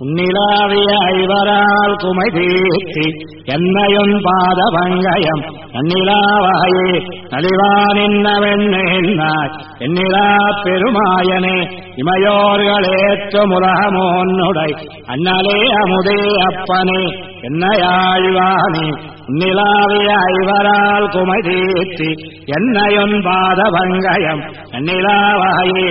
உன்னிலாவிய ஐவரால் குமை தீர்த்தி என்னையுன் பாத பங்கயம் நன்னிலாவாயே நலிவானின்னவென்னாய் என்னிலா பெருமாயனே இமையோர்களேற்று முரகமோன்னுடை அண்ணலே அமுதே அப்பனே என்னையாழ்வானே உன்னிலாவிய ஐவரால் குமை தீர்த்தி என்னையுன் பாத பங்கயம் நன்னிலாவாயே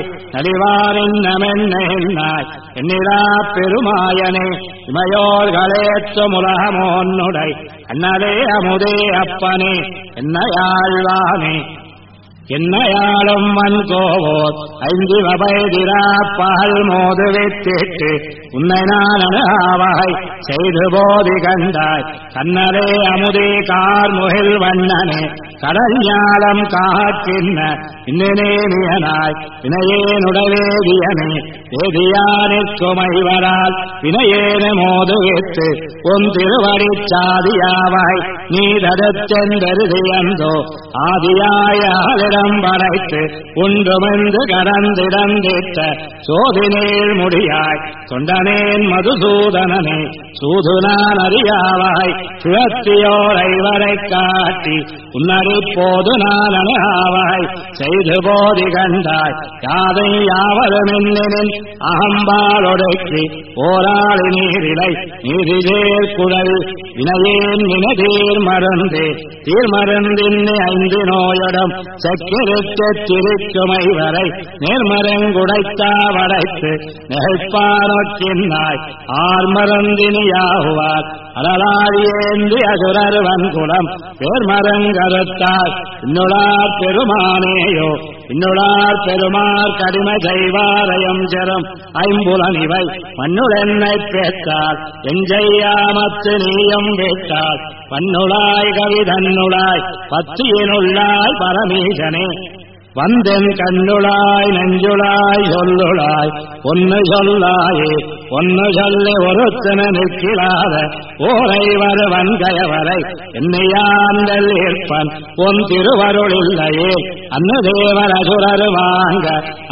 நலிவானின்னவென்னாய் என்னிலா பெருமாயனே இமையோர்களேற்று முரகமோன்னுடை அண்ணலே அமுதே அப்பனே என்னையாழ்வானே என்னையாளும் மன்கோவோர் ஐந்து வபைதிராப்பால் மோது வைத்திட்டு உன்னை நான் அணுகாவகை செய்து போதி கண்டாய் கண்ணரே அமுதே கார்முகில் வண்ணனே கடல் ஞாலம் காக்கின்ன இன்னேனியனாய் வினையேனுடவேதியனே வேதியானிற்குமைவரால் வினையேனு மோது வைத்து உன் திருவடிச் சாதியாவாய் நீ தடுத்தெந்தருதியந்தோ ஆதியாயாளிடம் படைத்து உண்டுமென்று கடந்திடந்திட்ட சோதினேள் முடியாய் தொண்டனேன் மதுசூதனனே சூதுனான் அறியாவாய் சுழத்தியோரை வரை காட்டி உன்னறி போது நான் அணுகாவாய் செய்து போதி கண்டாய் யாதை யாவருமென்னின் அகம்பாலொடுக்கி ஓராளி நீரிலை நீரிலேர் குழல் வினையேன் வினதீர் மருந்தே தீர்மருந்தின் ஐந்து நோயிடம் செக்கிருக்குமை வரை நேர்மரங்குடைத்தா வடைத்து நெகிழ்ப்பானொக்கின்னாய் ஆர்மருந்தினியாகுவார் அலலாழியேந்தி அசுரர் வன்குலம் பேர்மரங்கருத்தாய் இன்னுளார் பெருமானேயோ இன்னுளார் பெருமார் கடிமை செய்வாரயம் ஜரம் ஐம்புலனிவை மண்ணுளென்னை பேத்தால் எஞ்செய்யாமத்து நீயம் வேட்டால் பன்னுளாய் கவிதன்னுளாய் பத்தியினுள்ளாய் பரமீசனே வந்தென் கண்ணுளாய் நெஞ்சுளாய் சொல்லுளாய் ஒன்னு சொல்லாயே ஒன்னு சொல்லி ஒருத்தன நிற்கிறாத ஓரைவர் வன்கயவரை என்னையாண்டல் ஏற்பன் பொன் திருவருள் இல்லையே அன்னதேவர் அசுரர் வாங்க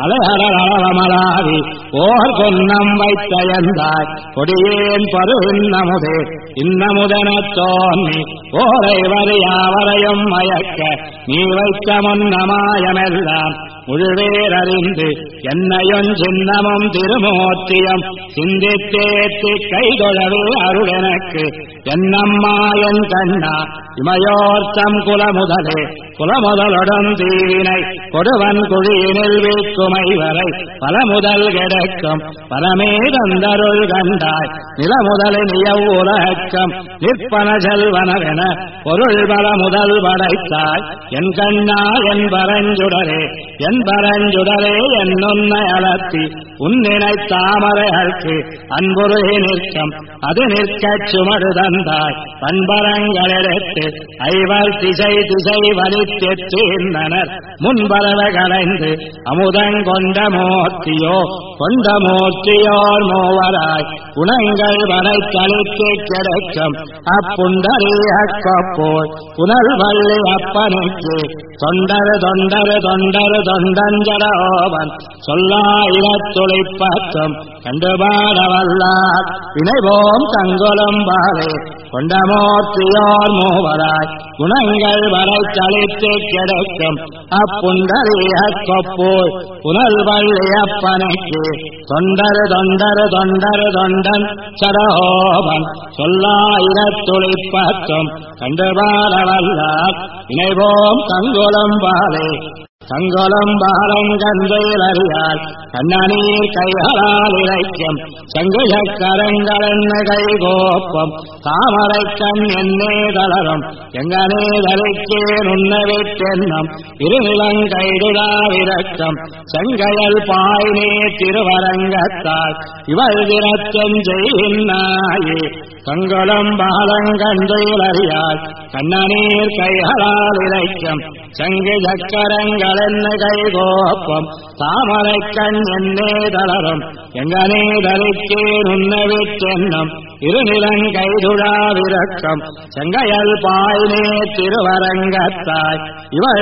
அலஹரமலாவி ஓர் கொன்னம் வைத்தயந்தாய் கொடியேன் பரு இன்னமுதே இன்னமுதன தோன்னி ஓரைவர் யாவரையும் மயக்க நீ வைத்த முன்னமாயமெல்லாம் முழுவேரறிந்து என்னையும் சின்னமும் திருமூர்த்தியம் சிந்தித்தேத்தி கைதொழவே அருளெனக்கு என்னம்மாயன் கண்ணா இமையோர்த்தம் குலமுதலே குலமுதலுடன் தீவினை கொடுவன் குழியினில் வீக்குமை வரை பல முதல் கிடைக்கும் பரமே தந்தருள் கண்டாய் நிலமுதலை நியவுலகம் நிற்பன செல்வனவென பொருள் பல முதல் படைத்தாய் என் கண்ணா என் பரஞ்சுடரே என் பரஞ்சுடரே என்னுன்னை அலத்தி உன்னினை தாமரைகளுக்கு அன்புருகி நிற்கும் அது நிற்கச் சுமடு தந்தாய் பண்பரங்களெடுத்து ஐவர் திசை திசை வலித்தெற்றினர் முன்பரவ கலைந்து அமுதங்கொண்ட மூர்த்தியோ கொண்ட மூர்த்தியோர் மூவராய் குணங்கள் வரைத்தளித்து கிடைக்கும் அப்புண்டறியப்போய் புனல் வள்ளி அப்பனுக்கு தொண்டரு தொண்டரு தொண்டரு தொண்டஞ்சரோவன் சொல்லாயிரத்துளிப்பத்தும் கண்டுபாடவல்லார் வினைவோம் தங்குலம் பாவே கொண்டமூர்த்தியோர் மூவராய் குணங்கள் வரைத்தளித்து கிடைக்கும் அப்புண்டறியப்போய் புனல் வள்ளி அப்பனுக்கு தொண்டரு தொண்டரு தொண்டரு தொண்டன் சரோவன் சொல்லாயிரத்துளிப்பத்தும் கண்டுபாடவல்லார் வினைவோம் தங்குலம் பாவே தங்கோலம் பாலம் கந்தையில் அறியால் கண்ணநீர் கைகளால் இறைக்கும் சங்கு சக்கரங்கள் என்ன கைகோப்பம் தாமரை கண் என்னே தளரும் எங்கனே தலைக்கே நுண்ணவிட்டென்னம் இருநிலங்கைடுடாவிரக்கம் செங்கையல் பாய்நே திருவரங்கத்தால் இவள் தினத்தம் செய்கின்னாயே தங்கோலம் பாலங்கந்தையில் அறியால் கண்ணநீர் கைகளால் இறைக்கும் சங்கு சக்கரங்கள் என்ன கைகோப்பம் தாமரை கண் என்னே தளரும் எங்கனே தலைக்கே நுண்ணவிட்டென்னம் இருநிலங்கைதுழாவிரக்கம் செங்கையல் பாய்நே திருவரங்கத்தாய் இவள்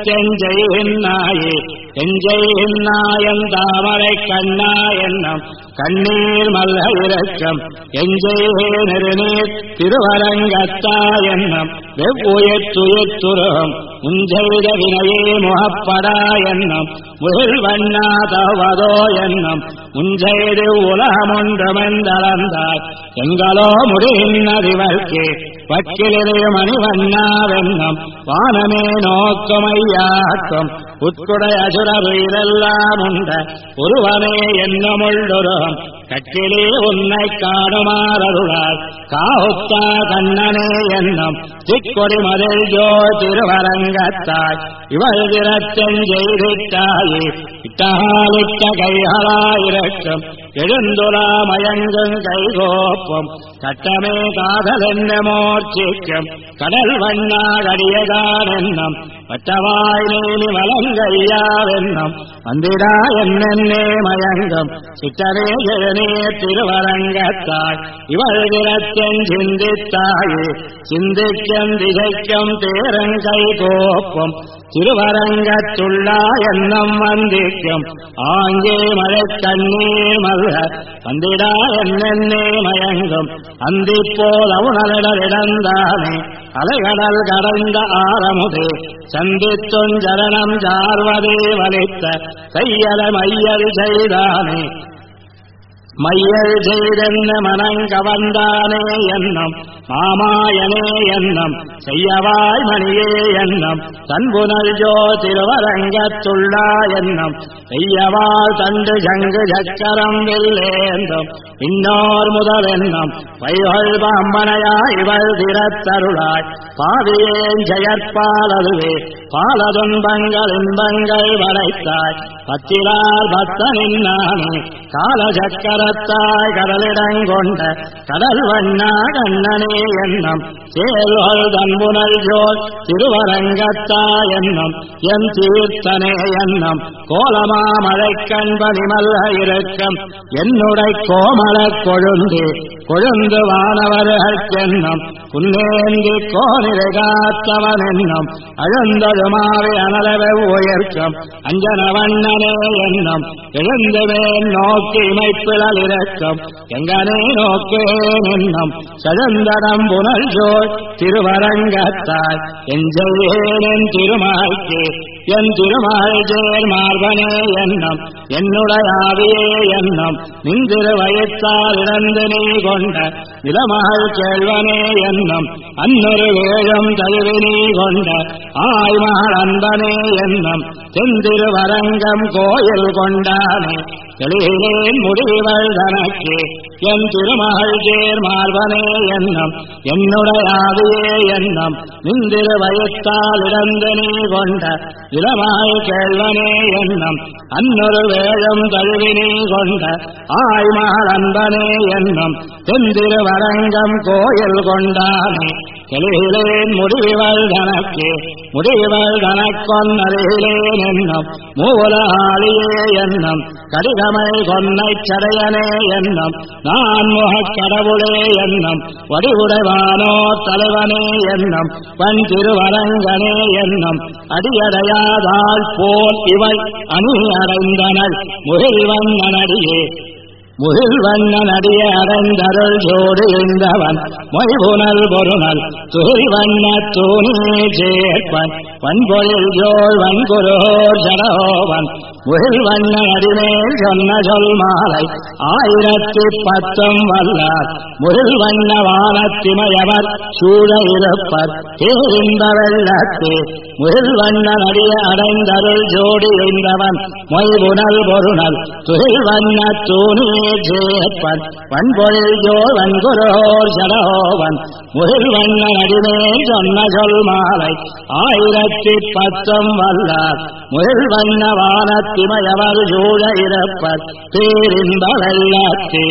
திறத்தெஞ்செய்கின்னாயே எஞ்செய்கின்னாயன் தாமரை கண்ணா என்னும் கண்ணீர் மல்ல இரக்கம் எஞ்செய்கே நெருநீர் திருவரங்கத்தா என்னும் வெவ்வுயிர்த்துயிர்த்துருகம் உஞ்செய்த வினையே முகப்படா என்னும் முகில் வண்ணா தவதோ என்னும் முஞ்செய்து உலகமுண்டமெந்தளந்தாய் எங்களோ முடிகின்றதிவர்க்கே வக்கிலிரு மணிவண்ணாவென்னும் வானமே நோக்குமையாக்கும் உட்குடை அசுரவெல்லாம் உண்ட ஒருவனே என்னமுள்ளொருகம் கட்டிலே உன்னை காணுமாறருளால் காவுத்தா கண்ணனே என்னும் திக்கொடி மதில் ஜோ திருவரங்கத்தாய் இவள் திறச்செஞ்செய்திட்டாயே இட்டாலிட்ட கைகளாயிரட்டும் எழுந்துலா மயங்கும் கைகோப்பும் கட்டமே காதலென்ன மோர்ச்சிக்கும் கடல் வண்ணா கடியதான் என்னும் வட்டவாய் நீலி மலங்கையாவென்னும் வந்திடா என்னென்னே மயங்கும் சித்தரே ஜெயனே திருவரங்கத்தாய் இவள் திறத்தென் சிந்தித்தாயே சிந்திக்கும் திசைக்கும் தேரங்கை கோப்பும் திருவரங்கத்துள்ளா என்னும் வந்திக்கும் ஆங்கே மழை கண்ணீர் மல்க வந்திடா என்னென்னே மயங்கும் அந்திப்போல் அவுணலிடந்தானே அலைகடல் கடந்த ஆரமுதே சந்தித்துஞ்சரணம் சார்வதே வலித்த கையல மையல் செய்தானே மையல் செய்தென்ன மனங்கவந்தானே என்னும் மாமாயனே என்னும் செய்யவாய் மணியே என்னும் தன்புனல் ஜோ திருவரங்கத்துள்ளா என்னும் செய்யவாள் தண்டு ஜங்கு சக்கரம் வில்லேந்தும் இன்னோர் முதல் என்னும் பைகள் பாம்பனையாய் இவள் திறத்தருளாய் பாவியேன் ஜெயற்பாலதுவே பாலதுன்பங்கள் இன்பங்கள் வளைத்தாய் பத்திலார் பக்தனின் நானே கால சக்கரத்தாய் கடலிடங்கொண்ட கடல் வண்ணா கண்ணனே என்னும் சேல்கள் தன்புனல் ஜோல் திருவரங்கத்தா என்னும் என் தீர்த்தனே என்னும் கோலமா மழைக்கண் பனிமல்ல இருக்கும் என்னுடை கோமலக் கொழுந்து கொழுந்து வானவர்களுக்கென்னும் புன்னேந்தி கோனிலை காத்தவன் என்னும் அழுந்ததுமாவை அனலவை உயர்க்கும் அஞ்சன வண்ணனே என்னும் எழுந்துவேன் நோக்கி இமைப்பிழல் இருக்கும் எங்கனே நோக்கேன் என்னும் சழுந்தடம் புனல் ஜோல் திருவரங்கத்தாய் எஞ்செய்கேன் திருமாய்க்கு என் திருமால் சேர் மார்பனே என்னும் என்னுடைய ஆவியே என்னும் நின்றிரு வயத்தால் இழந்து நீ கொண்ட நிலமகள் கேள்வனே என்னும் அன்னொரு வேழம் தழுவி நீ கொண்ட ஆய்மகள் அன்பனே என்னும் செந்திருவரங்கம் கோயில் கொண்டானே தெளிகிறேன் முடிவள் தனக்கு என் திருமகள் சேர் மார்பனே என்னும் என்னுடைய ஆவியே என்னும் நின்றிரு வயத்தால் இழந்து நீ கொண்ட இளமாய் கேள்வனே என்னும் அன்னொரு வேழம் தழுவி நீ கொண்ட ஆய்மகள் அன்பனே என்னும் தெந்திருவரங்கம் கோயில் கொண்டானே தெளிகிறேன் முடிவள் தனக்கு முடிவள் தனக்கொன்னருகிலேன் என்னும் மூல ஆளியே என்னும் கடிதமை கொன்னை சடையனே என்னும் நான் முகக் கடவுளே என்னும் வடிவுடைவானோ தலைவனே என்னும் பண் திருவரங்கனே என்னும் அடியடையாதாள் போல் இவள் அணி அடைந்தனள் முகில்வண்ணனடியே முகில்வண்ணனடிய அடைந்தருள் ஜோடு எழுந்தவன் மொய்புனல் பொருணல் துகில்வண்ண தூணே சேர்ப்பன் வன்பொழில் ஜோள் வன்குரோர் ஜடோவன் முகில்வண்ணன் அடிமேல் சொன்ன சொல் மாலை 1010 வல்லார் முகில்வண்ண வானத்திமையவர் சூழ இருப்பர் தேரிந்த வெள்ளத்தே முகில்வண்ணன் அடிய அடைந்தருள் ஜோடி எழுந்தவன் மொய்புனல் பொருணல் துகில்வண்ண தூணே ஜேப்பன் வன்பொழில் ஜோள் வன்குரோர் ஜடோவன் முகில்வண்ணன் அடிமேல் சொன்ன சொல் மாலை 1010 வல்லார் முகில்வண்ண வானத்திமையவர் சூழ இருப்பர் தேரிந்த வெள்ளத்தே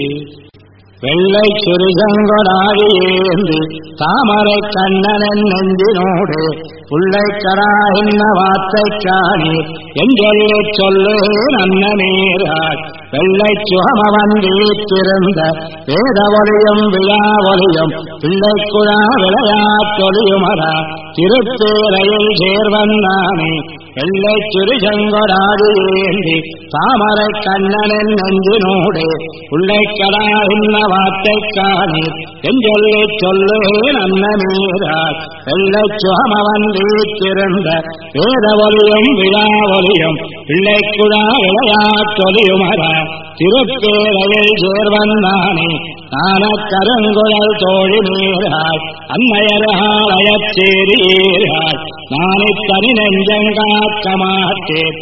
வெள்ளை சுருகங்கொடாவியேந்தி தாமரை கண்ணனன் நெஞ்சினோடு புள்ளைக்கரா என்ன வார்த்தை காணி எஞ்சொல்லை சொல்லுவேன் அன்னநீராள் வெள்ளை சுகமவன் வீற்றிருந்த வேத ஒளியும் விழா ஒளியும் பிள்ளைக்குழா விளையாட்டொழியுமரா திருப்பேரையில் சேர்வன் நானே வெள்ளை சுரி செங்கொடாது ஏந்தி தாமரை கண்ணனின் நெஞ்சினோடு உள்ளைக்கடா இன்ன வார்த்தை காணி எஞ்சொல்லி சொல்லுவேன் அன்னமீரார் வெள்ளை சுகமவன் வீத்திருந்த வேத ஒலியும் விழா ஒலியும் பிள்ளைக்குழா விளையாட்டொலியுமரா திருப்பேரையில் சேர்வன் நானே நான கருங்குழல் தோழி நீராய் அன்னையராலயச் சேரீராய் நானே தனி நெஞ்சங்காக்க மாட்டேன்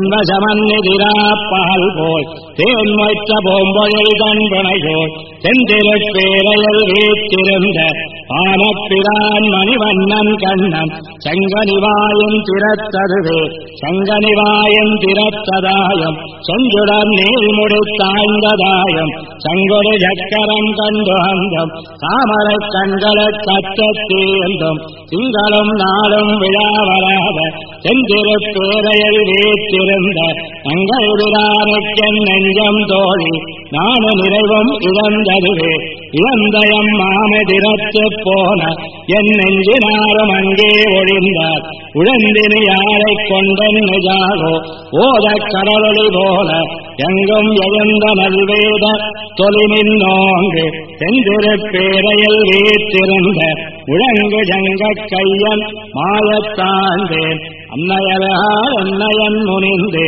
என்பசமன்னிதிராப்பால் போல் தேன் வைத்த பூம்பொழில் தன்பனையோர் தென்திருப்பேரையில் வீத்திருந்த பானப்பிரான் மணிவண்ணன் கண்ணன் செங்கனிவாயும் திறத்ததுவே செங்கனிவாயும் திறத்ததாயம் செஞ்சுடன் நீள்முடி தாய்ந்ததாயம் செங்கொடு சக்கரம் கண்டு அந்தம் தாமரை கண்களை கத்தத்தீர்ந்தும் திங்களும் நாளும் விழாவராத தென்திருப்பேரையில் வீத்திருந்த தங்கள் விரானுக்கென் நெஞ்சம் தோழி நானு நிறைவும் இழந்ததுவே இழந்தயம் மாமதிரத்து போன என் நெஞ்சினாரும் அங்கே ஒழிந்தார் உழந்தினி யாரை கொண்டன் நிஜாகோ ஓத கடலொளி போல எங்கும் எழுந்த நல்வேத தொலிமின் நோங்கு தென்திருப்பேரையில் வீத்திருந்த உழங்கு ஜங்க கையன் மாயத்தாண்டேன் அன்னையரால் அன்னையன் முனிந்து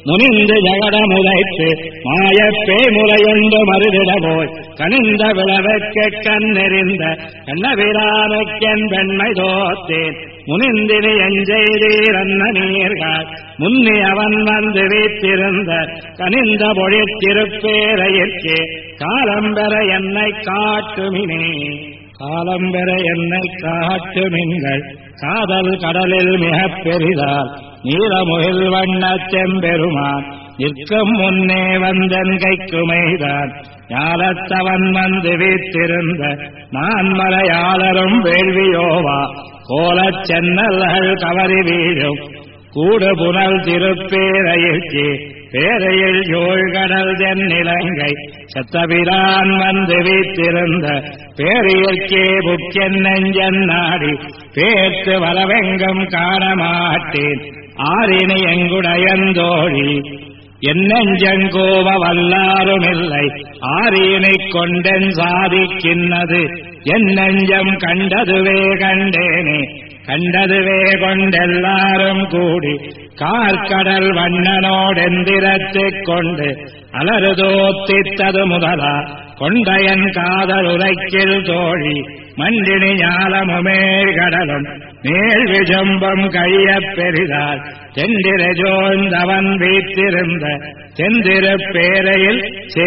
ஜகட முளைத்து மாயப்பே முறையுண்டு மறுதிட போய் கனிந்த விளவுக்கு கண்ணெறிந்த கண்ணபிரானுக்கென் பெண்மை தோத்தேன் முனிந்தினி எஞ்செய்தீர் அன்ன நீர்கள் முன்னி அவன் வந்து வீத்திருந்த கனிந்த பொழித்திருப்பேரையிற்கே காலம்பெற என்னை காட்டுமினே காலம்பெற என்னை காட்டுமின்கள் காதல் கடலில் மிகப் பெரிதால் நீலமுகில் வண்ணச் செம்பெருமான் நிற்கும் முன்னே வந்தன் கைக்குமைதான் ஞாலத்தவன் வந்து வீத்திருந்த நான் மலையாளரும் வேள்வியோவா கோலச் சென்னல்கள் கவரி வீழும் கூடு புனல் திருப்பேரையிற்கே பேரையில் யோழ்கடல் தென்னிலங்கை சத்தபிரான் வந்து வீத்திருந்த பேரையிற்கே புக்கென் நெஞ்சன் நாடி பேர்த்து வரவெங்கும் காணமாட்டேன் ஆரினை எங்குடையந்தோழி என் நெஞ்சங்கோவ வல்லாருமில்லை ஆரியினை கொண்டன் சாதிக்கின்னது என் நெஞ்சம் கண்டதுவே கண்டேனே கண்டதுவே கொண்டெல்லாரும் கூடி கார்கடல் வண்ணனோடெந்திரத்தைக் கொண்டு அலறுதோத்தித்தது முதலா கொண்டையன் காதல் உரைக்கில் தோழி மண்டினி ஞாலமுமேல் கடலும் மேல் விஜம்பம் கையப் பெரிதால் தெண்டிரஜோந்தவன் வீத்திருந்த தெந்திருப்பேரையில்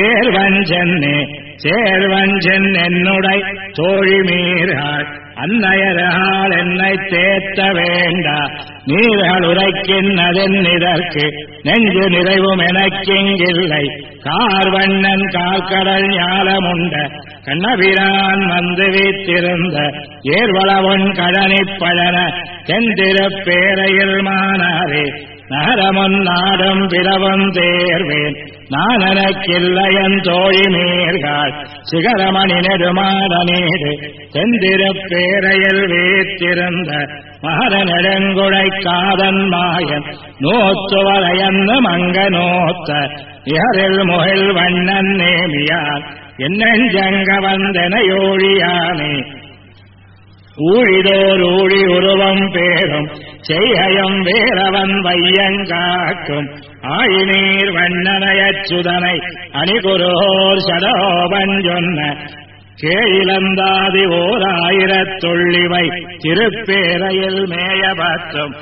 சேர்வஞ்சன் என்னுடை தோழி மீறாள் அன்னையரால் என்னை தேத்த வேண்டா நீர்கள் உரைக்கின்றதென் இதற்கு நெஞ்சு நிறைவும் எனக்கிங்கில்லை கார்வண்ணன் கார்கடல் ஞாலமுண்ட கண்ணபிரான் வந்து வீத்திருந்த ஏர்வளவன் கழனிப் பழன தென்திருப்பேரையில் மானாரே நகரமுன் நாடும் பிறவும் தேர்வேன் நான் எனக்கில்லையன் தோழி மீர்கள் சிகரமணி நெடுமாட நீடு தென்திருப்பேரையில் வீத்திருந்த மகர நெடுங்குழை காதன் மாயன் நோத்துவரையன்னு மங்க நோத்த இகரில் முகில் வண்ணன் நேமியார் என்னெஞ்சங்க வந்தனையோழியானே ஊழிதோர் ஊழி உருவம் பேரும் செய்யம் வேறவன் வையங்காக்கும் ஆழிநீர் வண்ணனையச்சுதனை அணிகுரோர் சடோபன் சொன்ன கேயிலந்தாதி ஓர் 1000 திருப்பேரையில் மேயபற்றும்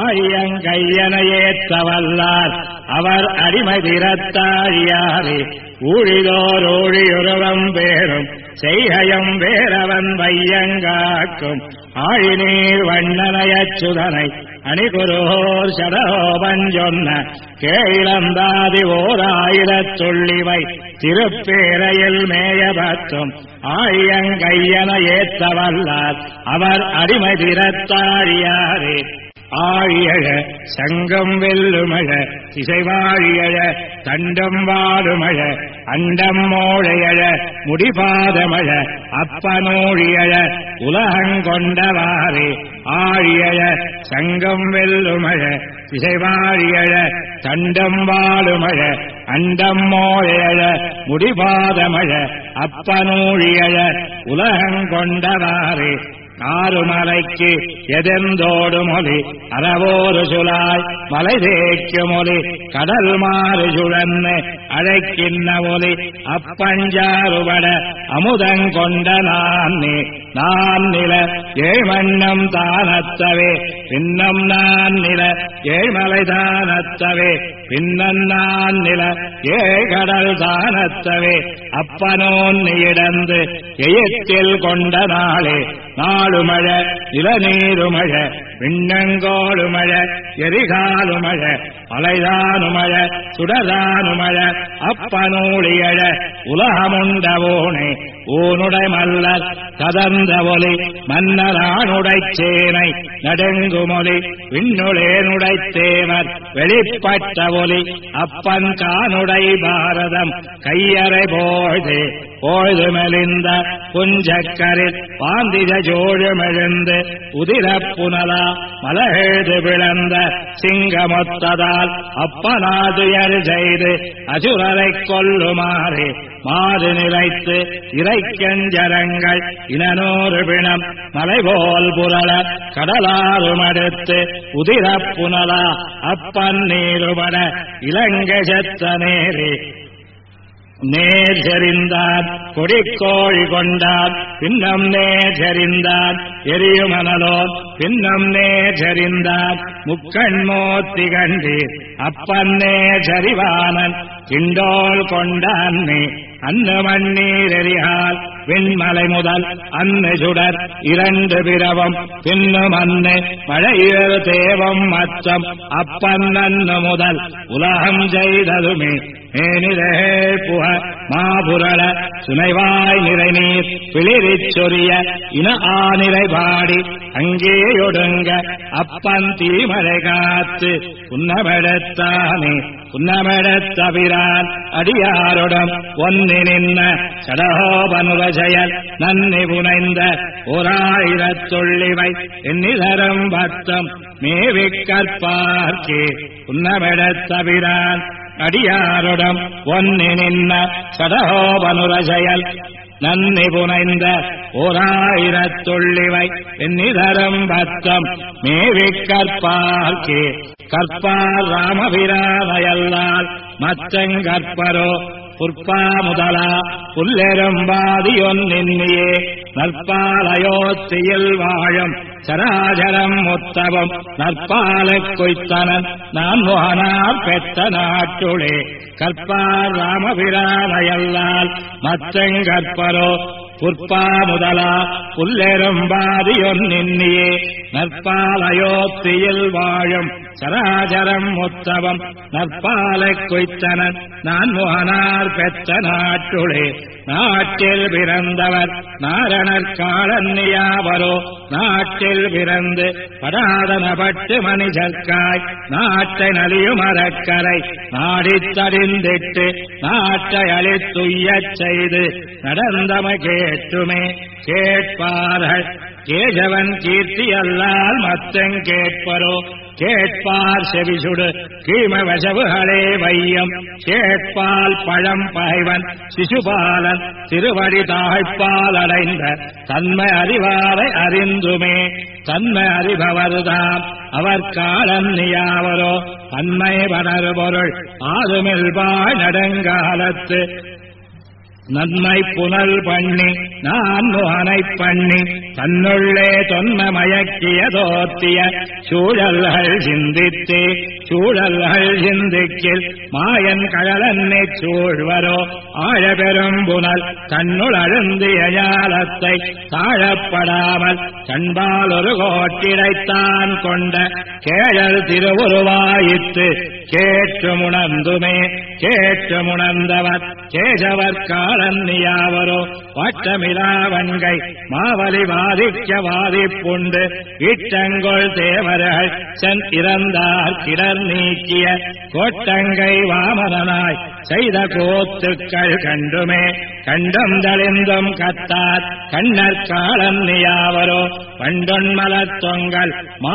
ஆயங்கையனையேத்தவல்லார் அவர் அடிமை திறத்தாழியாரே ஊழிதோர் ஊழியுருவம் பேரும் செய்யம் வேறவன் வையங்காக்கும் ஆழிநீர் வண்ணனையச்சுதனை அணிகுரோர் சடோபன் சொன்ன கேயிலந்தாதி ஓர் 1000 திருப்பேரையில் மேயபற்றும் ஆயங்கையன ஏத்தவல்லார் அவர் அடிமை திறத்தாழியாரே ஆழியழ சங்கம் வெல்லுமழ இசைவாழியழ தண்டம் வாடுமழ அண்டம் மோழையழ முடிபாதமழ அப்பனோழியழ உலகங்கொண்டவாறே ஆழியழ சங்கம் வெல்லுமழ இசைவாழியழ தண்டம் வாழுமழ அண்டம் மோழையழ முடிபாதமழ அப்பனூழியழ உலகங்கொண்டவாறு ஆறுமலைக்கு எதெந்தோடு மொழி அறவோரு சுலாய் மலை தேய்க்கு மொழி கடல் மாறு சுழன்னு அழைக்கின்ற ஒலி அப்பஞ்சாறுபட அமுதங்கொண்ட நான் நில ஏழ்மண்ணம் தானத்தவே பின்னம் நான் நில ஏழ்மலை தானத்தவே பின்னன் நான் நில ஏழ்கடல் தானத்தவே அப்பனோன் இடந்து எயத்தில் கொண்ட நாளே நாளுமழ நிலநீருமழ விண்ணங்கோளுமழ எரிகாலுமழ அலைதானுமழ சுடதானுமழ அப்பனூழியழ உலகமுண்டவோனே ஊனுடை மல்லர் கதந்த ஒலி மன்னரானுடை சேனை நடுங்குமொழி விண்ணுளேனுடை தேவர் வெளிப்பட்ட ஒலி அப்பன் கானுடை பாரதம் கையறை போழ்து மெலிந்த புஞ்சக்கரில் பாந்தித ஜோழுமெழுந்து உதிரப்புனலா மலகேது விளந்த சிங்கமொத்ததால் அப்பனாதுயர் செய்து அசுரரை கொல்லுமாறு மாறு நிலைத்து இறைக்கஞ்சரங்கள் இனநூறு பிணம் மலைபோல் புரள கடலாறுமடுத்து உதிரப்புனலா அப்பன் நீருபட இலங்கை செத்த நேரே நேர் செறிந்தான் கொடிக்கோழி கொண்டான் பின்னம் நேர் செறிந்தான் எரியுமனலோன் பின்னம் நேர் செறிந்தான் முக்கண்மோத்தி கண்டீர் அப்பன் நேர் செறிவானன் கிண்டோல் கொண்டான்னே அன்னு மண்ணீர் எரியால் விண்மலை முதல் அன்னு சுடர் இரண்டு பிறவம் பின்னும் அன்னு மழையேறு தேவம் மச்சம் அப்பன் அன்னு முதல் உலகம் செய்ததுமே மேனிரே புக மாபுரள சுனைவாய் நிறைநீர் பிளிரிச் சொரிய இன ஆனிரை பாடி அங்கேயொடுங்க அப்பன் தீமழை காத்து புன்னமெடுத்தானே புன்னமெடுத்தபிரான் அடியாருடன் ஒன்னி நின்ன சடகோபனுரஜயல் நன்னி புனைந்த ஓராயிரத்தொள்ளிவை எண்ணிதரும் பத்தம் மேவிக்கற்பார்க்கே புன்னமெடுத்தபிரான் அடியாருடம் ஒன்னி நின்ன சடகோபனுரஜயல் நன்னி புனைந்த ஓராயிரத்தொள்ளிவை எண்ணிதரும் பத்தம் மேவிக்கற்பார்க்கே கற்பார் ராமபிரானையல்லால் மச்சங்கற்பரோ புற்பா முதலா புல்லெரும்பாதியொன்னின்னியே நற்பாலயோத்தியில் வாழும் சராஜரம் முத்தவம் நற்பாலைக் கொய்த்தனன் நான் முகனார் பெற்ற நாட்டுளே கற்பார் ராமபிரானையல்லால் மச்சங்கற்பரோ புற்பா முதலா புல்லெரும்பாதியொன்னின்னியே நற்பாலயோத்தியில் வாழும் சராஜரம் முத்தவம் நற்பாலைக் கொய்த்தனன் நான் முகனார் பெற்ற நாட்டுளே நாட்டில் பிறந்தவர் நாரணர் காலன்னியாவரோ நாட்டில் பிறந்து படாதனப்பட்டு மனிதர்க்காய் நாட்டை நலியுமரக்கரை நாடித்தடிந்திட்டு நாட்டை அழித்துய்யச் செய்து நடந்தமை கேட்டுமே கேட்பார்கள் கேசவன் கீர்த்தி அல்லால் மத்தங் கேட்பரோ கேட்பார் செவிசுடு கீம வசவுகளே வையம் கேட்பால் பழம் பகைவன் சிசுபாலன் திருவடி தாழ்பால் அடைந்த தன்மை அறிவாரை அறிந்துமே தன்மை அறிபவர்தாம் அவர் காலன்னியாவரோ தன்மை படரு பொருள் ஆதுமில்பாய் நடுங்காலத்து நன்மை புனல் பண்ணி நான் முகனை பண்ணி தன்னுள்ளே தொன்ம மயக்கிய தோத்திய சூழல்கள் சிந்தித்து சூழல்கள் சிந்திக்கில் மாயன் கழலன்னை சூழ்வரோ ஆழபெரும் புனல் தன்னுள் அழுந்திய ஞாலத்தை தாழப்படாமல் கண்பால் ஒரு கோட்டிடைத்தான் கொண்ட கேழல் திருவுருவாயித்து கேற்றுமுணர்ந்துமே கேற்றுமுணர்ந்தவர் கேசவர் காலன்னியாவரோ வாட்டமிலாவன்கை மாவலி வாதிப்புண்டு இட்டங்கொள் தேவர்கள் சென் இறந்தார் கிடர் நீக்கிய கோட்டங்கை வாமதனாய் செய்த கோத்துக்கள் கண்டுமே கண்டந்தளிந்தும் கத்தார் கண்ணற்காலன் நீயாவரோ பண்டொன்மலத் தொங்கல்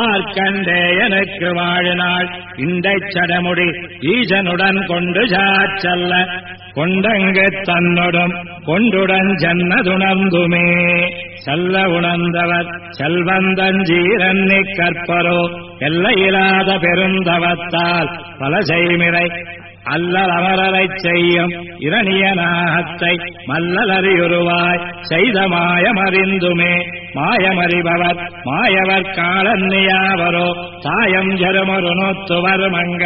மார்க்கண்டேயனுக்கு வாழினாள் இண்டைச் சடமுடி ஈசனுடன் கொண்டு சாச்சல்ல கொண்டங்கு தன்னுடன் கொண்டுடன் ஜன்னதுணர்ந்துமே செல்ல உணர்ந்தவர் செல்வந்தஞ்சீரன்னி கற்பரோ எல்லையிலாத பெருந்தவத்தால் பல செய்மிரை அல்லல் அமரரைச் செய்யும் இரணிய நாகத்தை மல்லலறியுருவாய் செய்த மாயமறிந்துமே மாயமறிபவர் மாயவர் காலன்னியாவரோ தாயம் ஜருமரு நோத்துவர் மங்க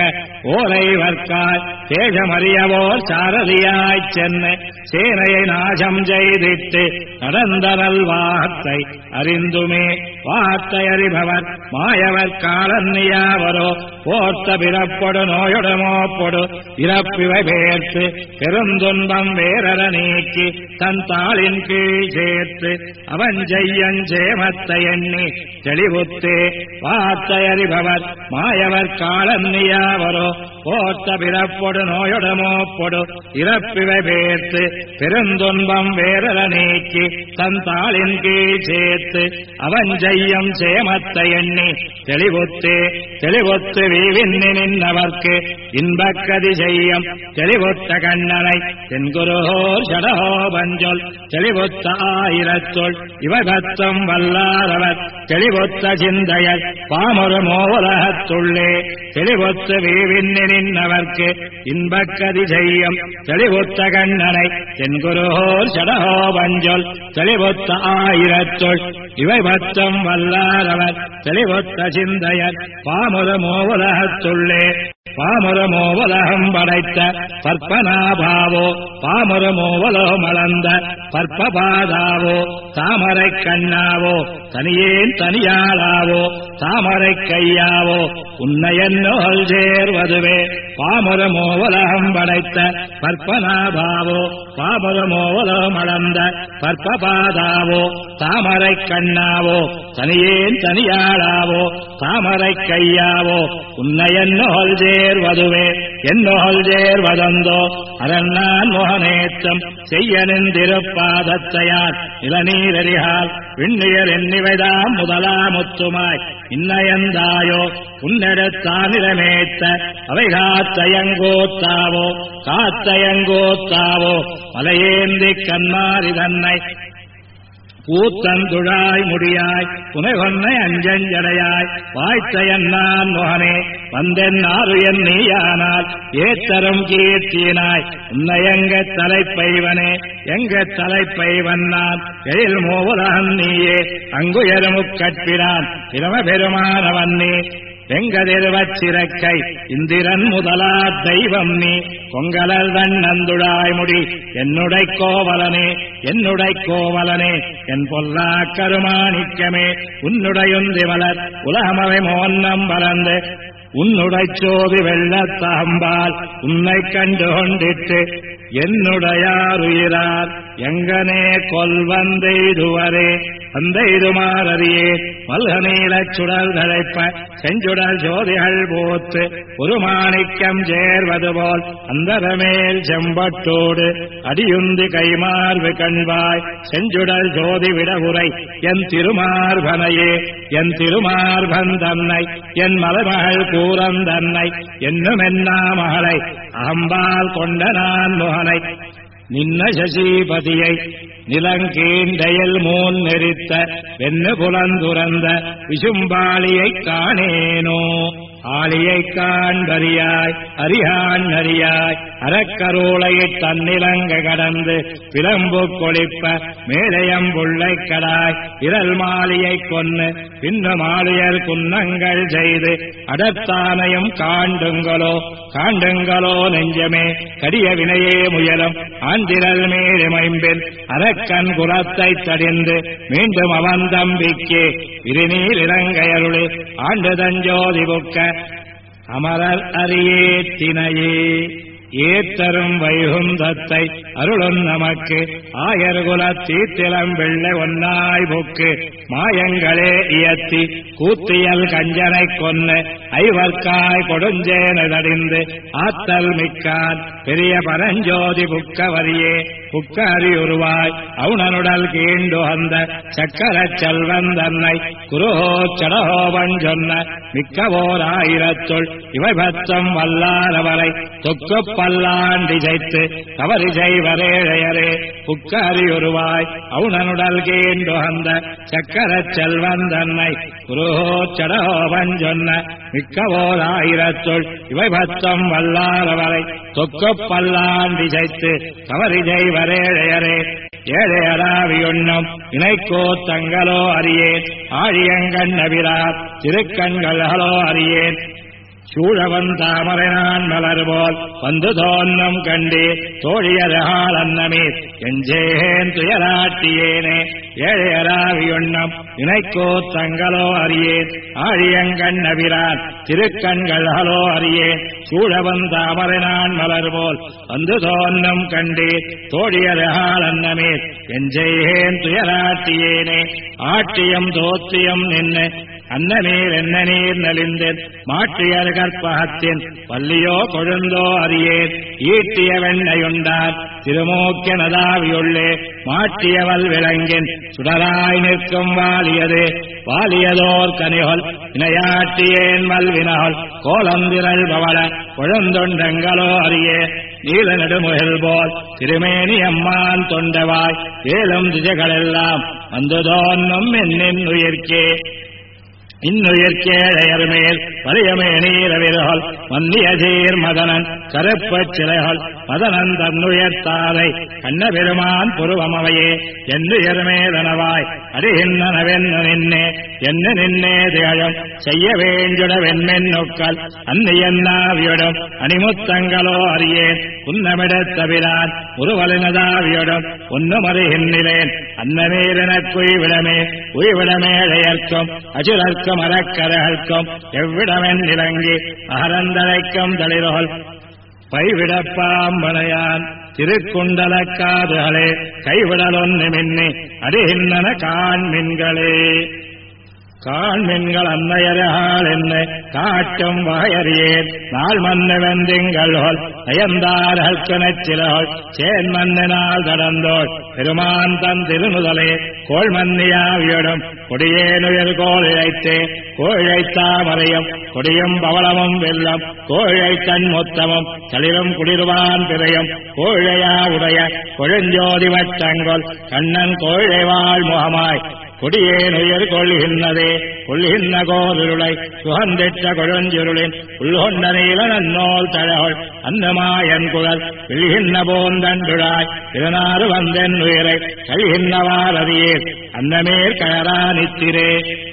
ஓரைவர்காய் தேஜமறியவோர் சாரதியாய்ச் சென்ன சேனையை நாசம் செய்திட்டு நடந்தனல் வார்த்தை அறிந்துமே வார்த்தை அறிபவர் மாயவர் காலன்னியாவரோ போர்த்த பிறப்பொடு நோயுடமோப்பொடு இறப்பிவை பேர்த்து பெருந்துன்பம் வேரர நீக்கி தன் தாளின் கீழ் சேர்த்து அவன் செய்யன் சேமத்தை எண்ணி தெளிவுத்தே வார்த்தை அறிபவர் மாயவர் காலன்னியாவரோ போர்த்த பிறப்பொடு நோயுடமோப்பொடு இறப்பிவை பேர்த்து பெருந்துன்பம் வேரர நீக்கி தன் தாளின் கீழ் சேர்த்து அவன் செய்யும் சேமத்தை எண்ணி தெளிவுத்தே தெளிவுத்து வீவின்னி நின்றவர்க்கு இன்பக்கதி செய்யும் தெளிவுத்த கண்ணனை தென்குருகோர் சடகோ பஞ்சொல் தெளிவுத்த ஆயிரச்சொல் இவகத்தம் வல்லாதவர் தெளிவுத்த சிந்தையர் பாமொரு மோலகத்துள்ளே தெளிவுத்து வீவின்னி நின்றவர்க்கு இன்பக்கதி செய்யும் தெளிவுத்த கண்ணனை தென்குருகோர் சடகோ பஞ்சொல் தெளிவுத்த ஆயிரச்சொல் இவை பத்தம் வல்லாதவர் தெளிவுத்த சிந்தையர் பாமொரு மோலகத்துள்ளே பாமொரு மோவலகம் படைத்த பற்பனாபாவோ பாமொரு மோவலோ மலர்ந்த பற்பபாதாவோ தாமரை கண்ணாவோ தனியேன் தனியாளாவோ தாமரை கையாவோ உன்னையன்னோல் சேர்வதுவே பாமொரு மோவலகம் படைத்த பற்பனாபாவோ பாமொரு மோவலோ மலர்ந்த பற்பபாதாவோ தாமரை கண்ணாவோ தனியேன் தனியாளாவோ தாமரை கையாவோ உன்னையன்னோல் சேர்வதுவே என்னோல் சேர்வதந்தோ அரண்ணான் மோகனேற்றம் செய்ய நின்றிருப்பாதத்தையார் இளநீரறிகால் விண்ணியர் எண்ணிவைதாம் முதலா முத்துமாய் இன்னயந்தாயோ உன்னெடுத்தானிடமேத்த அவை காத்தயங்கோத்தாவோ காத்தயங்கோத்தாவோ மலையேந்தி கண்மாரி தன்னை பூத்தந்துழாய் முடியாய் புனைகொன்னை அஞ்சஞ்சடையாய் வாய்த்தையன்னான் மோகனே வந்தென் ஆறுயன் நீயானால் ஏத்தரும் கீர்த்தியினாய் உன்னை எங்க தலைப்பைவனே எங்க தலைப்பைவன் நான் எழில் மோவுலகன் நீயே அங்குயருமுக்கட்பிரான் பிரம பெருமானவன் நீ வெங்கதிர்வச் சிறக்கை இந்திரன் முதலா தெய்வம் நீ பொங்கலல் தன்னந்துழாய் முடி என்னுடை கோவலனே என்னுடை கோவலனே என் பொல்லா கருமாணிக்கமே உன்னுடையுந்திவலர் உலகமவை மோன்னம் வளர்ந்து உன்னுடை சோதி வெள்ளத்தாம்பால் உன்னை கண்டு கொண்டிட்டு என்னுடையாருயிரார் எங்கனே கொல்வந்தெய்துவரே வந்தெய்துமாறியே மல்க நீலச் சுடல் தழைப்ப செஞ்சுடல் ஜோதிகள் போத்து ஒரு மாணிக்கம் சேர்வது போல் அந்தரமேல் செம்பட்டோடு அடியுந்தி கைமார்பு கண்வாய் செஞ்சுடல் ஜோதி விடவுரை என் திருமார்பனையே என் திருமார்பன் தன்னை என் மலைமகள் கூறன் தன்னை என்னும் என்னா மகளை அகம்பால் கொண்ட நான் முகனை நின்ன சசிபதியை நிலங்கீண்டையில் மூன் நெறித்த வெண்ணு புலந்துறந்த விசும்பாளியைக் காணேனோ ஆளியைக் காண்பறியாய் அறியான் அறியாய் அறக்கரோளையைத் தன்னிலங்க கடந்து பிளம்பு கொளிப்ப மேலையம்புள்ளைக் கடாய் விரல் மாலியைக் கொன்னு பின்னு மாலியர் குன்னங்கள் செய்து அடத்தானையும் காண்டுங்களோ காண்டுங்களோ நெஞ்சமே கடிய வினையே முயலும் ஆந்திரல் மேலிமைம்பில் அரக்கன் குலத்தைத் தடிந்து மீண்டும் அவன் தம்பிக்கே இருநீர் இலங்கையருளே ஆண்டு தஞ்சோதி புக்க அமரர் அரியே தினையே ஏத்தரும் வைகுந்தத்தை அருளும் நமக்கு ஆயர்குல தீத்திலம் வெள்ளை ஒன்னாய் புக்கு மாயங்களே இயத்தி கூத்தியல் கஞ்சனை கொன்னு ஐவர்க்காய் கொடுஞ்சேனதடிந்து ஆத்தல் மிக்கான் பெரிய பரஞ்சோதி புக்க வரியே புக்க அறியுருவாய் அவுணனுடல் கீண்டு அந்த சக்கர செல்வன் தன்னை குருஹோ சடஹோவன் சொன்ன மிக்கவோர் ஆயிரத்துள் இவை பத்தம் வல்லாரவரை தொக்கு பல்லாண்டி ஜெய்த்து கவரி செய்வரேழையரே புக்க அறியுருவாய் அவுணனுடல் கீண்டு அந்த சக்கர செல்வன் தன்னை குருஹோ சடஹோவன் சொன்ன மிக்கவோர் ஆயிரத்துள் இவை பத்தம் வல்லாரவரை தொக்கு பல்லாண்டி ஜெய்த்து கவரி செய்வரேழையரே ஏழையராவியொன்னும் இணைக்கோ தங்களோ அறியேன் ஆழியங்கண் நபிரார் திருக்கண்களோ அறியேன் சூழவன் தாமரை நான் மலர்போல் வந்து தோன்னும் கண்டே தோழியரகால் அன்னமே எஞ்சேன் துயராட்டியேனே ஏழையராவியொன்னம் இணைக்கோ தங்களோ அறியேன் ஆழியங்கண் நபிரான் திருக்கண்களோ அறியேன் சூழவன் தாமரை நான் மலர்போல் வந்து தோன்னும் கண்டே தோழியரகால் அன்னமே எஞ்சேன் துயராட்டியேனே ஆட்டியம் தோத்தியம் நின்று அன்னநீர் என்ன நீர் நலிந்தேன் மாற்றியர் கற்பகத்தின் பள்ளியோ கொழுந்தோ அறியேன் ஈட்டிய வெண்ணையுண்டார் திருமூக்கிய நதாவியுள்ளே மாற்றியவள் விளங்கின் சுடராய் நிற்கும் வாலியது வாலியதோர் கனிகொல் இணையாட்டியேன் வல்வினகொல் கோலந்திரள் பவள கொழுந்தொண்டங்களோ அறியே நீல நெடுமுகில் போல் திருமேனி அம்மான் தொண்டவாய் ஏலும் திசைகளெல்லாம் வந்து தோன்னும் என்னின் உயிர்க்கே இன்னுயிர்க்கேழையர் மேல் வலியமே நீரவிர்கள் மன்னிய சீர் மதனன் கருப்பச் சிலைகள் மதனன் தன்னுயர்த்தாரை கண்ண பெருமான் புருவமவையே என்னுயர் மேலனவாய் அடிகின்றனவென்னு நின்னே என்ன நின்னே திகழும் செய்ய வேண்டுட வெண்மென்னுக்கள் அன்னியன்னாவியிடம் அணிமுத்தங்களோ அறியேன் உன்னமிடத்தவிரான் உருவலினதாவியிடம் ஒன்னும் அறிகின்றேன் அன்னமேலெனக் உய்விடமே உய்விடமேழையர்க்கும் அசுரர்க்கும் மரக்கரகழ்க்கும் எவ்விடமென் இலங்கி அகரந்தழைக்கும் தளிரோல் பைவிடப்பாம்பனையான் திருக்குண்டலக்காதுகளே கைவிடலொன்னு மின்னி அடிகின்றன காண்மின்களே காண்மின்கள் அன்னையரகால் என்ன காட்டும் வகையறியேன் நாள் மண்ணு வெந்திங்கள்கொள் நயந்தார்கள் சிலகொள் சேன் மண்ணினால் தடந்தோள் பெருமான் தன் திருநுதலே கோள் மன்னியாவியிடும் கொடியேனுயர் கோள் இழைத்தே கோழைத்தாமரையும் கொடியும் பவளமும் வெல்லம் கோழை கண் மொத்தமும் தளிரும் குளிர்வான் பிறையும் கோழையா உடைய கொழுஞ்சோதி வட்டங்கொள் கண்ணன் கோழைவாள் முகமாய் கொடியேனுயர் கொள்கின்றதே கொள்கின்ற கோருளை சுகந்திட்ட கொழுஞ்சுருளின் உள்கொண்ட நீல நன்னோல் தழகொள் அன்னமாயன் குழல் விழுகின்ற போந்தண்டுழாய் இதனாறு வந்தென் உயிரை கல்கின்றவாரதியேன் அன்னமேற் கழரா நித்திரே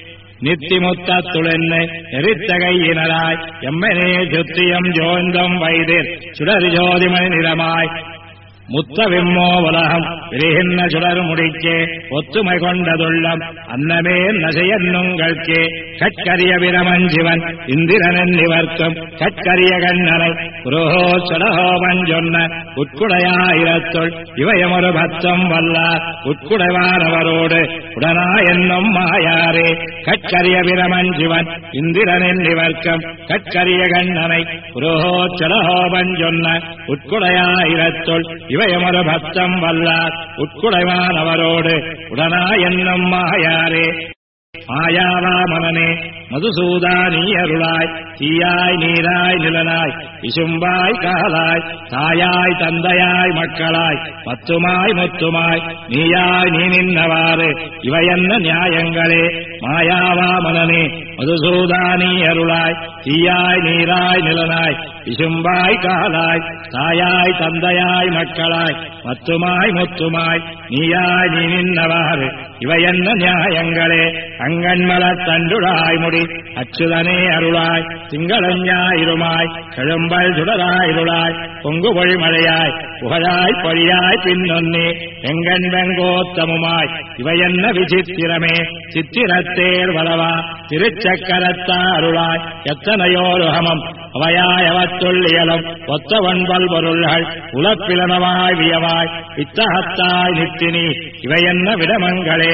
நித்திமுத்தத்துளென்னை நெறித்தகையினராய் எம்மனே சுத்தியம் ஜோந்தம் வைதேர் சுடர் ஜோதிமணி நிறமாய் முத்த விம்மோ உலகம் விரிகின்ற சுடர் முடிக்கே ஒத்துமை கொண்டதுள்ளம் அன்னமே நசையன்னுங்கள்கே கற்கரிய பிரமஞ்சிவன் இந்திரனன் இவர்க்கும் கற்கரிய கண்ணனை புரோஹோ சுடஹோவன் சொன்ன உட்குடையாயிரத்துள் இவயமொரு பத்தம் வல்லார் உட்குடைவானவரோடு உடனா என்னும் மாயாரே கற்கரிய பிரமஞ்சிவன் இந்திரனின் இவர்க்கும் கற்கரிய கண்ணனை புரோஹோ சுடஹோவன் சொன்ன உட்குடையாயிரத்துள் இவயமொரு பக்தம் வல்லார் உட்குடைவானவரோடு உடனா என்னும் மாயாரே மாயாவா மனனே மதுசூதானி அருளாய் தீயாய் நீராய் நிலனாய் விசும்பாய் காலாய் தாயாய் தந்தையாய் மக்களாய் மத்துமாய் முத்துமாய் நீயாய் நீ நின்னவாறு இவையென்ன நியாயங்களே மாயாவா மனனே மதுசூதானி அருளாய் தீயாய் நீராய் நிலனாய் விசும்பாய் காலாய் தாயாய் தந்தையாய் மக்களாய் மத்துமாய் முத்துமாய் நீயாய் நீ நின்னவாறு இவையென்ன நியாயங்களே அங்கண்மலத் தண்டுழாய் முடி அச்சுதனே அருளாய் திங்களஞாயிருமாய் கழும்பல் சுடராயிருளாய் பொங்கு பொழிமழையாய் புகழாய் பொழியாய் பின்னொன்னே எங்கண் வெங்கோத்தமுமாய் இவையென்ன விசித்திரமே சித்திரத்தேர் வளவா திருச்சக்கரத்தா அருளாய் எத்தனையோருகமம் அவையாய் அவத்துள்ளியலும் ஒத்தவன்பல் பொருள்கள் உலப்பிலனவாய் வியவாய் இத்தகத்தாய் நித்தினி இவையென்ன விடமங்களே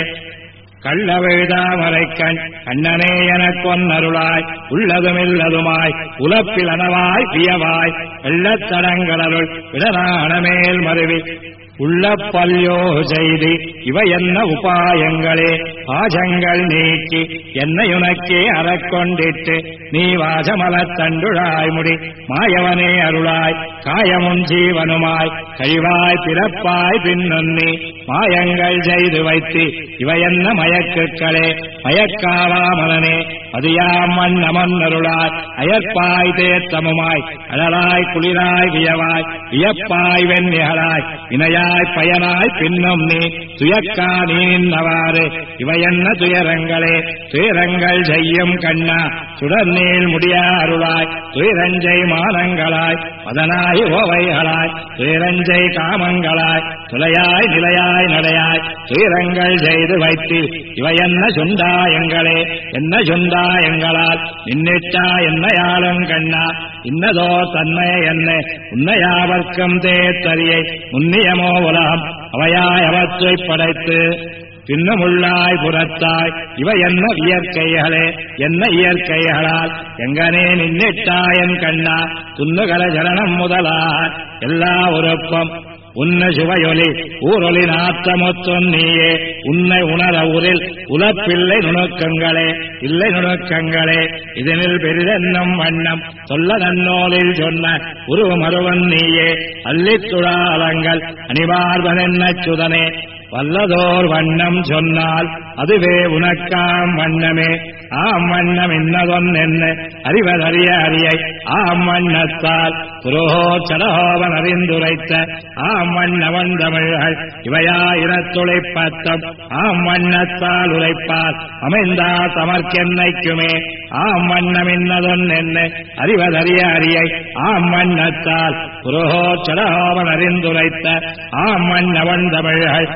கள்ளவிழ்தாமரைக்கண் கண்ணனே எனக்கொன்னருளாய் உள்ளதுமில்லதுமாய் உலப்பிலனவாய் பியவாய் வெள்ளத்தடங்களருள் விடராணமேல் மருவி உள்ள பல்யோ செய்தி இவை என்ன உபாயங்களே பாஜங்கள் நீக்கி என்னையுனக்கே அறக்கொண்டிட்டு நீ வாசமலத்தண்டுழாய் முடி மாயவனே அருளாய் காயமும் ஜீவனுமாய் கழிவாய் பிறப்பாய் பின்னொன்னி மாயங்கள் செய்து வைத்து இவை என்ன மயக்குக்களே மயக்காவா மனனே அதியாம் மன்னமன்னருளாய் அயற்பாய் தேத்தமுமாய் அழலாய் குளிராய் வியவாய் வியப்பாய் வெண்ணிகளாய் வினையாய் பயனாய் பின்னும் நீ துயக்கா நீ நின்னவாறு இவையென்ன துயரங்களே துயரங்கள் செய்யும் கண்ணா சுடர்நீள் முடியா அருளாய் துயரஞ்சை மானங்களாய் மதனாய் ஓவைகளாய் துயரஞ்சை காமங்களாய் துளையாய் நிலையாய் நடையாய் துயரங்கள் செய்து வைத்து இவையென்ன சுண்டாயங்களே என்ன சுண்டாயங்களால் நின்னிட்டா என்னையாளும் கண்ணா இன்னதோ தன்மை என்ன உன்னையாவர்க்கம் தேத்தரியை முன்னியமோ உலகம் அவையாய் அவற்றைப் படைத்து பின்னமுள்ளாய் புறத்தாய் இவை என்ன இயற்கைகளே என்ன இயற்கைகளால் எங்கனே நின்னிட்டாயன் கண்ணா துன்னுகல ஜனனம் முதலார் எல்லா உறுப்பம் உன்ன சிவயொலி ஊரொலி நாத்தமொத்தொன் நீயே உன்னை உணர ஊரில் உலப்பில்லை நுணுக்கங்களே இல்லை நுணுக்கங்களே இதனில் பெரிதென்னும் வண்ணம் சொல்ல நன்னோலில் சொன்ன உருவமருவன் நீயே அள்ளித்துழாலங்கள் அணிவார்வனென்ன சுதனே வல்லதோர் வண்ணம் சொன்னால் அதுவே உனக்காம் வண்ணமே ஆம் வண்ணம் இன்னதொன் என்ன அறிவதறிய அறியை ஆம் வண்ணத்தால் புரோகோ சடஹோவன் அறிந்துரைத்த ஆம் வண்ணவன் தமிழ்கள் இவையாயிரத்துளைப்பத்தம் ஆம் வண்ணத்தால் உரைப்பால் அமைந்தா தமர்க்கென்னைக்குமே ஆம் வண்ணம் இன்னதொன் என்ன அறிவதறிய அறியை ஆம் வண்ணத்தால் புரோகோ சடஹோவன் அறிந்துரைத்த ஆம் வண்ணவன் தமிழ்கள்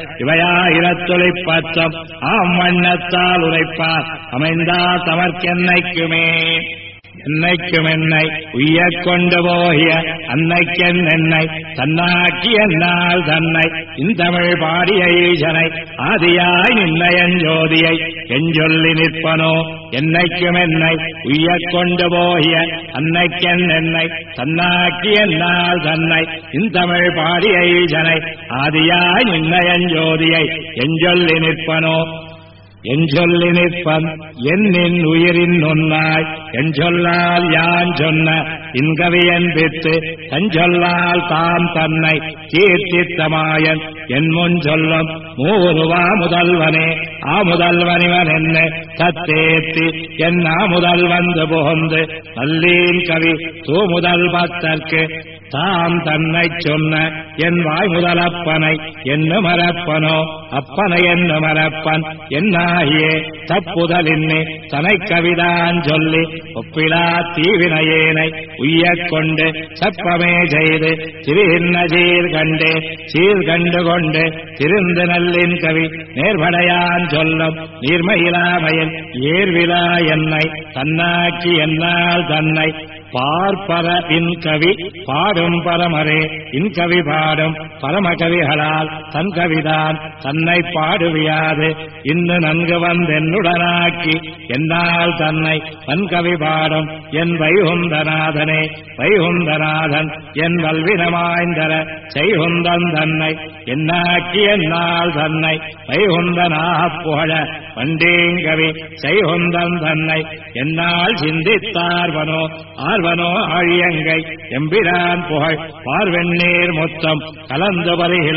இவையாயிரத்துளைப்பத்தம் ஆம் வண்ணத்தால் உரைப்பார் அமைந்தா தமர்க்கென்னைக்குமே என்னைக்கும் என்னை உய்யக் கொண்டு போகிய அன்னைக்கென் என்னை தன்னாக்கி என்னால் தன்னை இந்தமிழ் பாடிய ஈசனை ஆதியாய் நின்னையன் ஜோதியை எஞ்சொல்லி நிற்பனோ என்னைக்கும் என்னை உய்யக் கொண்டு போகிய அன்னைக்கென் என்னை தன்னாக்கி என்னால் தன்னை இந்தமிழ் பாடிய ஈசனை ஆதியாய் நின்னையன் ஜோதியை எஞ்சொல்லி நிற்பனோ எஞ்சொல்லி நிற்பன் என்னின் உயிரின் ஒன்னாய் என் சொல்லால் யான் சொன்ன இன்கவியன் பித்து தஞ்சொல்லால் தாம் தன்னை கீர்த்தித்தமாயன் என் முன் சொல்லும் மூருவா முதல்வனே ஆ முதல்வனிவன் என்ன தத்தேத்தி என் முதல் வந்து புகுந்து நல்லீன் கவி தூமுதல் பத்தற்கு தாம் தன்னை சொன்ன என் வாய் முதலப்பனை என்ன மரப்பனோ அப்பனை என்ன மரப்பன் என்னாகியே தப்புதலின்னே தனை கவிதான் சொல்லி ஒப்பிலா தீவினையேனை உய்யக் கொண்டு சப்பமே செய்து திருகின்ன சீர்கண்டே சீர்கண்டு கொண்டு திருந்து நல்லின் கவி நேர்வடையான் சொல்லும் நீர்மையிலாமையில் ஏர்விழா என்னை தன்னாக்கி என்னால் தன்னை பார்ப்பர இன்கவி பாடும் பரமரே இன்கவி பாடும் பரமகவிகளால் தன் கவிதான் தன்னை பாடுவியாது இன்னு நன்கு வந்தென்னுடனாக்கி என்னால் தன்னை வன்கவி பாடும் என் வைகுந்தநாதனே வைகுந்தநாதன் என் வல்வினமாய்ந்தர செய்குந்தன் தன்னை என்னாக்கி என்னால் தன்னை வைகுந்தனாகப் புகழ வண்டீங்கவி செய்குந்தன் தன்னை என்னால் சிந்தித்தார்வனோ ஆர்வனோ ஆழியங்கை எம்பிரான் புகழ் பார்வெண்ணீர் மொத்தம் கலந்து வருகிலும்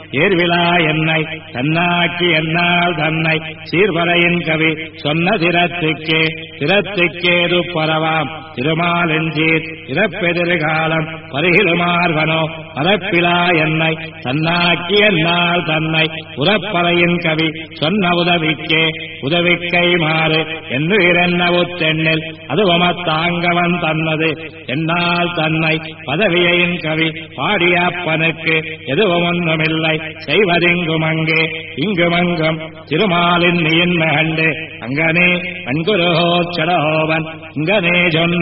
ஏர்விழா என்னை தன்னாக்கி என்னால் தன்னை சீர்வரையின் கவி சொன்ன திறத்துக்கேது பரவாம் திருமாலெஞ்சீர் இறப்பெதிர்காலம் பருகிலுமார்வனோ மரப்பிலா என்னை தன்னாக்கி என்னால் தன்னை உறப்பறையின் கவி சொன்ன உதவிக்கை மாறு என்று இரன்னவுத்தெண்ணில் அதுவமத்தாங்கவன் தன்னது என்னால் தன்னை பதவியின் கவி பாடியப்பனுக்கு எதுவும் ஒன்றுமில்லை செய்வதிங்குமங்கே இங்குமங்கும் திருமாலின் நீன்மகண்டு அங்கனே கண்குருகோச்சடோவன் இங்கனே சொன்ன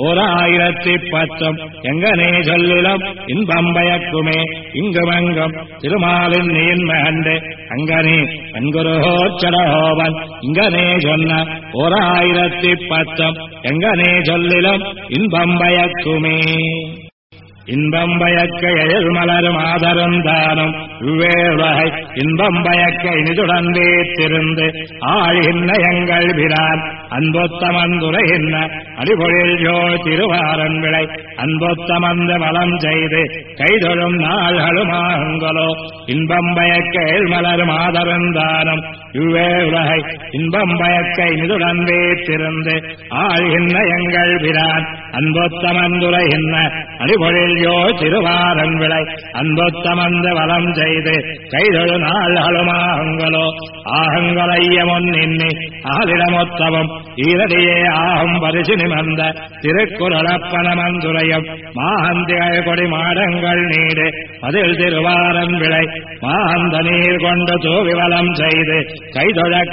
1010 எங்கனே சொல்லிலும் இன்பம் பயக்குமே இங்குமங்கும் திருமாலின் நீன்மகண்டு அங்கனே கண்குருகோச்சடோவன் இங்கனே சொன்ன 1010 எங்கனே சொல்லிலும் இன்பம் பயக்குமே இன்பம் பயக்க எழில் மலரும் ஆதரந்தானும் இவ்வேளை இன்பம் பயக்க இனிதுடன் வீத்திருந்து ஆழ்கின்ற எங்கள் பிரான் அன்பொத்தமந்துரைகின்ற அடிபொழில் ஜோய் திருவாரன் விளை அன்பொத்தமந்த வளம் செய்து கைதொழும் நாள்களுமாகுங்களோ இன்பம் பயக்க எழில் மலரும் ஆதரந்தானும் இவ்வேளை இன்பம் பயக்க இனிதுடன் வீத்திருந்து ஆழ்கின்ற எங்கள் பிரான் அன்பொத்தமந்துரைகின்ற அடிபொழில் திருவாரன் விளை அன்பொத்தமந்த வளம் செய்து கைதொழு நாள்களுமாகுங்களோ ஆகுங்களையமொன்னின்னி ஆதிடமொத்தவும் ஈரடியே ஆகும் பரிசு நிமர்ந்த திருக்குறளப்பனமந்துரையும் மாந்திகள் கொடி மாடங்கள் நீடு அதில் திருவாரன் விளை மாந்த நீர் கொண்டு தூவிவலம் செய்து கைதொழக்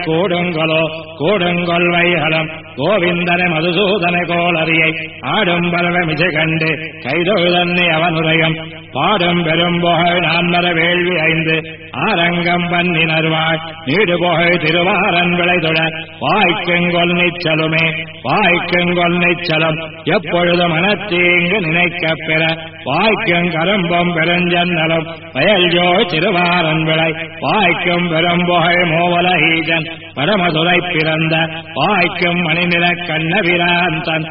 கூடுங்கொள்வைகளும் கோவிந்தன மதுசூதன கோளரியை ஆடும் பலமிசை கண்டு கைதொழுதன் அவனுரையும் பாடும் பெரும் புகழ் நான்மர வேள்வி 5 ஆரங்கம் பன்னினர்வாய் நீடுபுகழ் திருவாரன் விளைதொட வாய்க்குங்கொல் நிச்சலும் எப்பொழுது மனத்தீங்கு நினைக்கப் பெற வாய்க்கும் கரும்பும் பெருஞ்சன்னலும் வயல்ஜோ திருவாரன் விளை வாய்க்கும் பெரும் புகழ் மோவல ஈஜன் பரமதுரை பிறந்த வாய்க்கும் மணிநிற கண்ணபிராந்தன்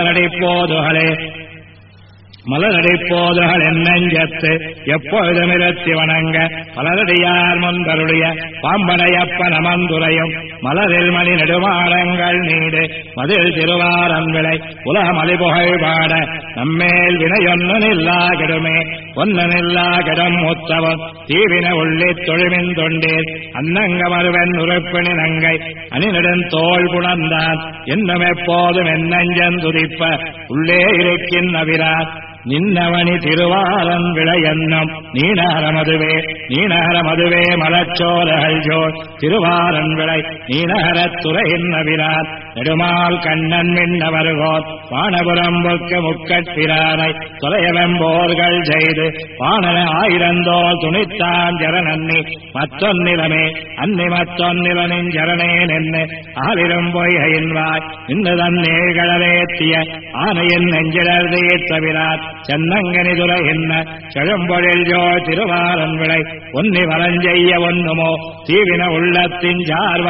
மலரடிப்போதுகள் என்னஞ்சத்து எப்பொழுதும் இருத்தி வணங்க பலரடியார் முன்பருடைய பாம்பனையப்பன் அமர்ந்துரையும் மலரில் மணி நெடுமாடங்கள் நீடு மதில் திருவாரன் விளை உலகமலி புகழ் பாட நம்மேல் வினையொன்னில்லா கெடுமே ஒன்னனில்லா கெடும் முத்தவன் தீவின உள்ளி தொழுமின் தொண்டீர் அன்னங்க மறுவன் உறுப்பினி நங்கை அணிநெடுந் தோல் புணர்ந்தான் என்னும் எப்போதும் என்னஞ்சன் துதிப்ப உள்ளே இருக்கின்றவிரார் நின்னவனி திருவாரன் விளையன்னம் நீநகரமதுவே மலச்சோலைகள் ஜோர் திருவாரன் விளை நீநகரத்துறையின்னவிரார் நெடுமால் கண்ணன் மின்னவர்கோர் வானபுரம்புக்கு முக்கட்பிரானை தொலையவெம்போர்கள் செய்து வானன ஆயிரந்தோல் துணித்தான் ஜரனன்னி மற்றொன்னிலமே மற்றொன்னிலனின் ஜரணே நின்று ஆளிரும் பொய்கையின்வாய் நின்று தன்னேழ்களேத்திய ஆனையின் நெஞ்சிடர் தீர்த்தவிரார் சென்னங்கனி துறை என்ன செழும்பொழில் ஜோ திருவாரன் விளை ஒன்னி வலஞ்செய்ய ஒன்னுமோ தீவின உள்ளத்தின்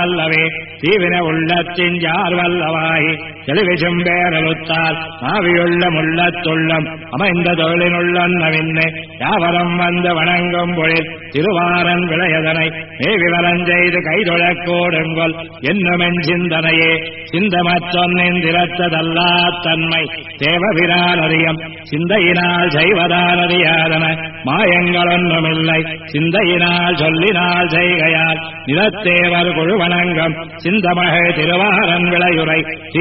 ஜார் வல்லவாகி தெளிவிசும் பேரலுத்தால் ஆவியுள்ள முள்ளத்துள்ளம் அமைந்த தொழிலுள்ளன்னவின்னு யாவரம் வந்து வணங்கும் பொழில் திருவாரன் விளையதனை மேவி வலஞ்செய்து கைதொழக் கூடுங்கொல் என்னுமென் சிந்தனையே சிந்தமற்றொன்னின் திறத்ததல்லா தன்மை தேவபிரான் அறியம் சிந்தையினால் செய்வதால் அறியாதன மாயங்களொன்றுமில்லை சிந்தையினால் சொல்லினால் செய்கையால் நிலத்தேவர் குழு வணங்கம் சிந்தமகள் திருவாரன் விளையுரை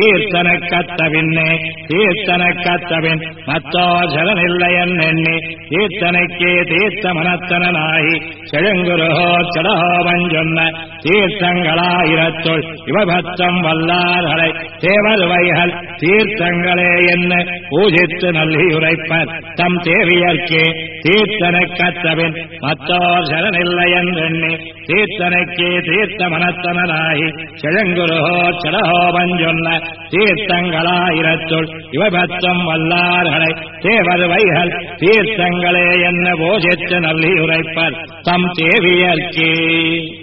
தீர்த்தனக்கத்தபின் மத்தோர் சரனில்லையன் எண்ணி தீர்த்தனைக்கே தீர்த்த மனத்தனாகி செழுங்குருகோர் சடகோபன் சொன்ன தீர்த்தங்களாயிரத்துள் இவபத்தம் வல்லார்களை தேவர்வைகள் தீர்த்தங்களே என்ன பூஜித்து நல்லியுரைப்பர் தம் தேவியர்க்கே தீர்த்தனக்கத்தபின் மத்தோர் சரனில்லையன் எண்ணி தீர்த்தனைக்கே தீர்த்த மனத்தனாகி செழுங்குருகோர் சடகோபன் சொன்ன தீர்த்தங்களாயிரத்துள் இவபத்தம் வல்லார்களை தேவர்வைகள் தீர்த்தங்களே என்ன பூஜித்து நல்லியுரைப்பர் தம் தேவியர்க்கே